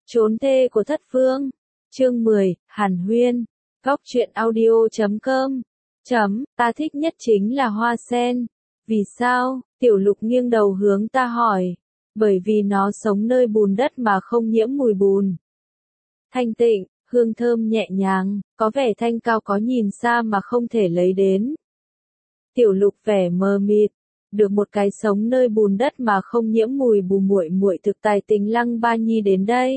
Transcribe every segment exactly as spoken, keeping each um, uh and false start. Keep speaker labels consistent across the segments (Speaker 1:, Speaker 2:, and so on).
Speaker 1: Trốn thê của thất phương. Chương mười, Hàn Huyên. Góc truyện audio chấm com. Chấm, ta thích nhất chính là hoa sen. Vì sao? Tiểu Lục nghiêng đầu hướng ta hỏi. Bởi vì nó sống nơi bùn đất mà không nhiễm mùi bùn. Thanh tịnh, hương thơm nhẹ nhàng, có vẻ thanh cao có nhìn xa mà không thể lấy đến. Tiểu Lục vẻ mờ mịt, được một cái sống nơi bùn đất mà không nhiễm mùi bùn, muội muội thực tài tình Lăng Ba Nhi đến đây.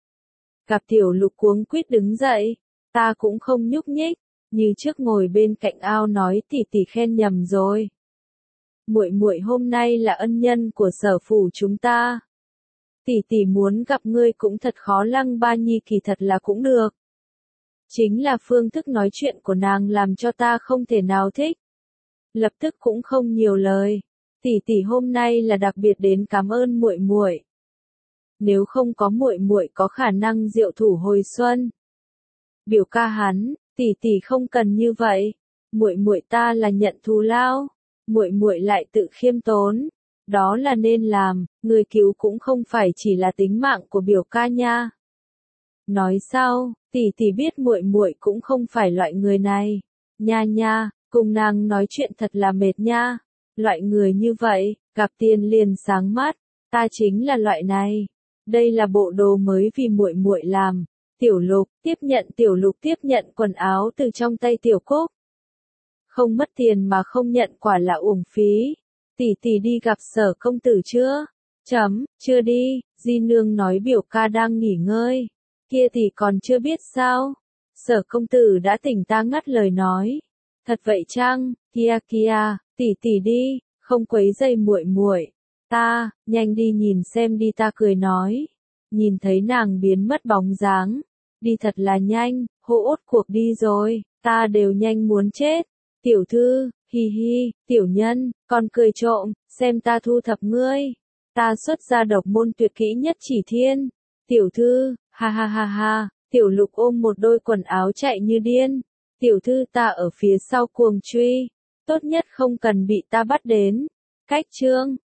Speaker 1: Gặp Tiểu Lục cuống quýt đứng dậy, ta cũng không nhúc nhích, như trước ngồi bên cạnh ao nói tỷ tỷ khen nhầm rồi. Muội muội hôm nay là ân nhân của Sở phủ chúng ta. Tỷ tỷ muốn gặp ngươi cũng thật khó, Lăng Ba Nhi kỳ thật là cũng được. Chính là phương thức nói chuyện của nàng làm cho ta không thể nào thích. Lập tức cũng không nhiều lời. Tỷ tỷ hôm nay là đặc biệt đến cảm ơn muội muội. Nếu không có muội muội có khả năng diệu thủ hồi xuân. Biểu ca hắn, tỷ tỷ không cần như vậy. Muội muội ta là nhận thù lao, muội muội lại tự khiêm tốn, đó là nên làm, người cứu cũng không phải chỉ là tính mạng của biểu ca nha. Nói sao, tỷ tỷ biết muội muội cũng không phải loại người này. Nha nha, cùng nàng nói chuyện thật là mệt nha. Loại người như vậy, gặp tiền liền sáng mắt, ta chính là loại này. Đây là bộ đồ mới vì muội muội làm. Tiểu Lục tiếp nhận Tiểu Lục tiếp nhận quần áo từ trong tay Tiểu Cúc. Không mất tiền mà không nhận quả là uổng phí. Tỷ tỷ đi gặp Sở công tử chưa? Chấm, chưa đi, Di nương nói biểu ca đang nghỉ ngơi. Kia tỷ còn chưa biết sao? Sở công tử đã tỉnh, ta ngắt lời nói. Thật vậy chăng? Kia kia, tỷ tỷ đi, không quấy rầy muội muội. Ta, nhanh đi nhìn xem đi, ta cười nói. Nhìn thấy nàng biến mất bóng dáng, đi thật là nhanh, hô ốt cuộc đi rồi, ta đều nhanh muốn chết. Tiểu thư, hi hi, tiểu nhân, con cười trộm, xem ta thu thập ngươi. Ta xuất ra độc môn tuyệt kỹ nhất chỉ thiên. Tiểu thư, ha ha ha ha, Tiểu Lục ôm một đôi quần áo chạy như điên. Tiểu thư ta ở phía sau cuồng truy, tốt nhất không cần bị ta bắt đến. Cách chương,